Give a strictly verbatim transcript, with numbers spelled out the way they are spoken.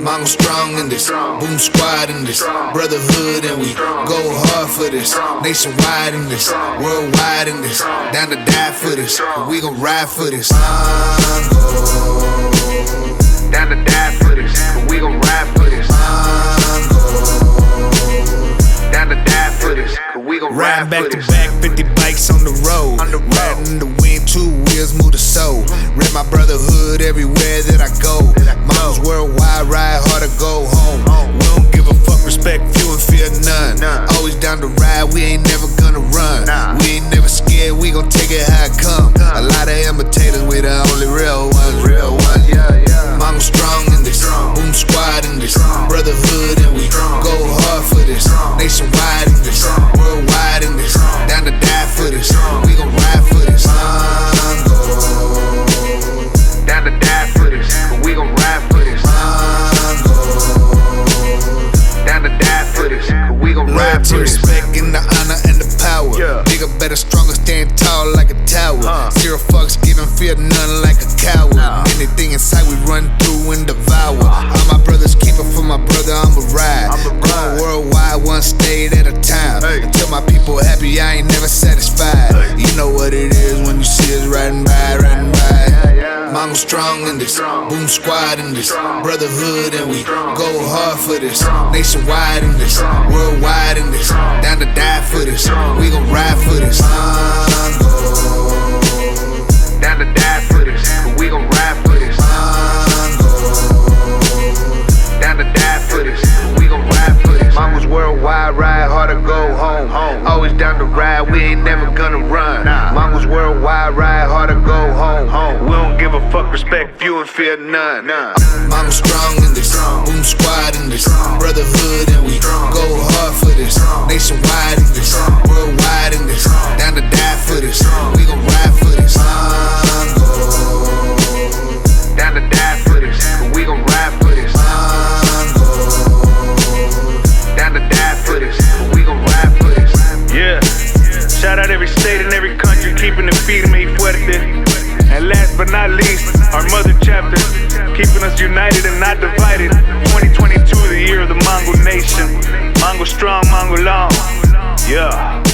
Mongo strong in this, boom squad in this, brotherhood, and we go hard for this. Nationwide in this, worldwide in this, down to die for this. We gon' ride for this. Mongo, down to die for this. We gon' ride for this. Mongo, down to die for this. We gon' ride for Riding this. back to back, fifty bikes on the road. On the road. Riding in the wind, two wheels move the soul. Rep my brotherhood everywhere that I go. Mongo's worldwide, ride hard to go home. We don't give a fuck, respect few and fear none. Always down to ride, we ain't never gonna run. We ain't never scared, we gon' take it how it come. A lot of imitators, we the only real ones. Real ones, yeah, yeah. Mongo strong in this, boom squad in this, brotherhood, and we go hard for this. Nationwide in this, worldwide in this, down to die for this. We gon' ride for this. Mongo, Down to die for this. We gon' ride for this. Mongo, Down to die for this. We gon' ride loyalty, for this. respect, and the honor and the power. Yeah. Bigger, better, stronger, stand tall like a tower. Uh. Zero fucks given, fear none like a coward. Nah. Anything inside we run through and devour. All my brothers keep it for my brother, I'ma ride. I'ma ride. Going worldwide, one state at a time. Hey. Until my people happy, I ain't never satisfied. Hey. You know what it is when you see us riding by, riding by. Yeah, yeah. Mongo strong in this, boom squad in this, brotherhood, and we go hard for this. Nationwide in this, worldwide in this, down to die for this. We gon' ride for this. Mongo, Down to die for this. We gon' ride for this. Mongo, Down to die for this. We gon' ride for this. Mongo's worldwide, ride hard to go home. Always down to ride, we ain't never gonna run. Mongo's worldwide, ride hard to go home. We don't give a fuck, respect few and fear none. Mongo strong in this, boom squad in this, brotherhood, and we go hard for this. Nationwide in this, worldwide in this, down to die for this. We gon' ride for this. Mongo, Down to die for this. We gon' ride for this. Mongo, Down to die for this. We gon' ride for this. Yeah, shout out every state and every country keeping the firme y fuerte. And last but not least, our mother chapter, keeping us united and not divided. twenty twenty-two, the year of the Mongo Nation. Mongo strong, Mongo long. Yeah.